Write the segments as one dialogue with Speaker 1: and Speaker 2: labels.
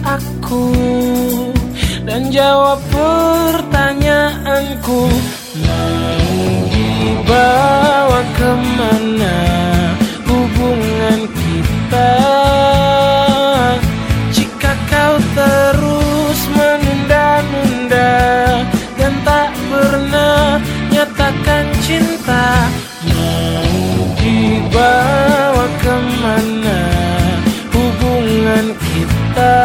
Speaker 1: aku dan jawab pertanyaanku. Mau dibawa kemana hubungan kita jika kau terus menunda-nunda dan tak pernah nyatakan cinta? Mau dibawa kemana hubungan kita?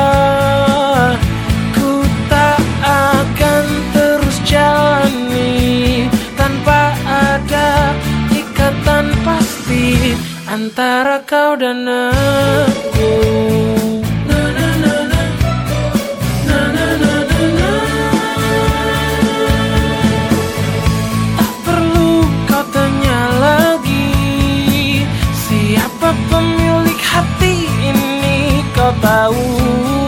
Speaker 1: Ku tak akan terus jalani tanpa ada ikatan pasti antara kau dan aku. Tak perlu kau tanya lagi siapa pemilik hati ini, kau tahu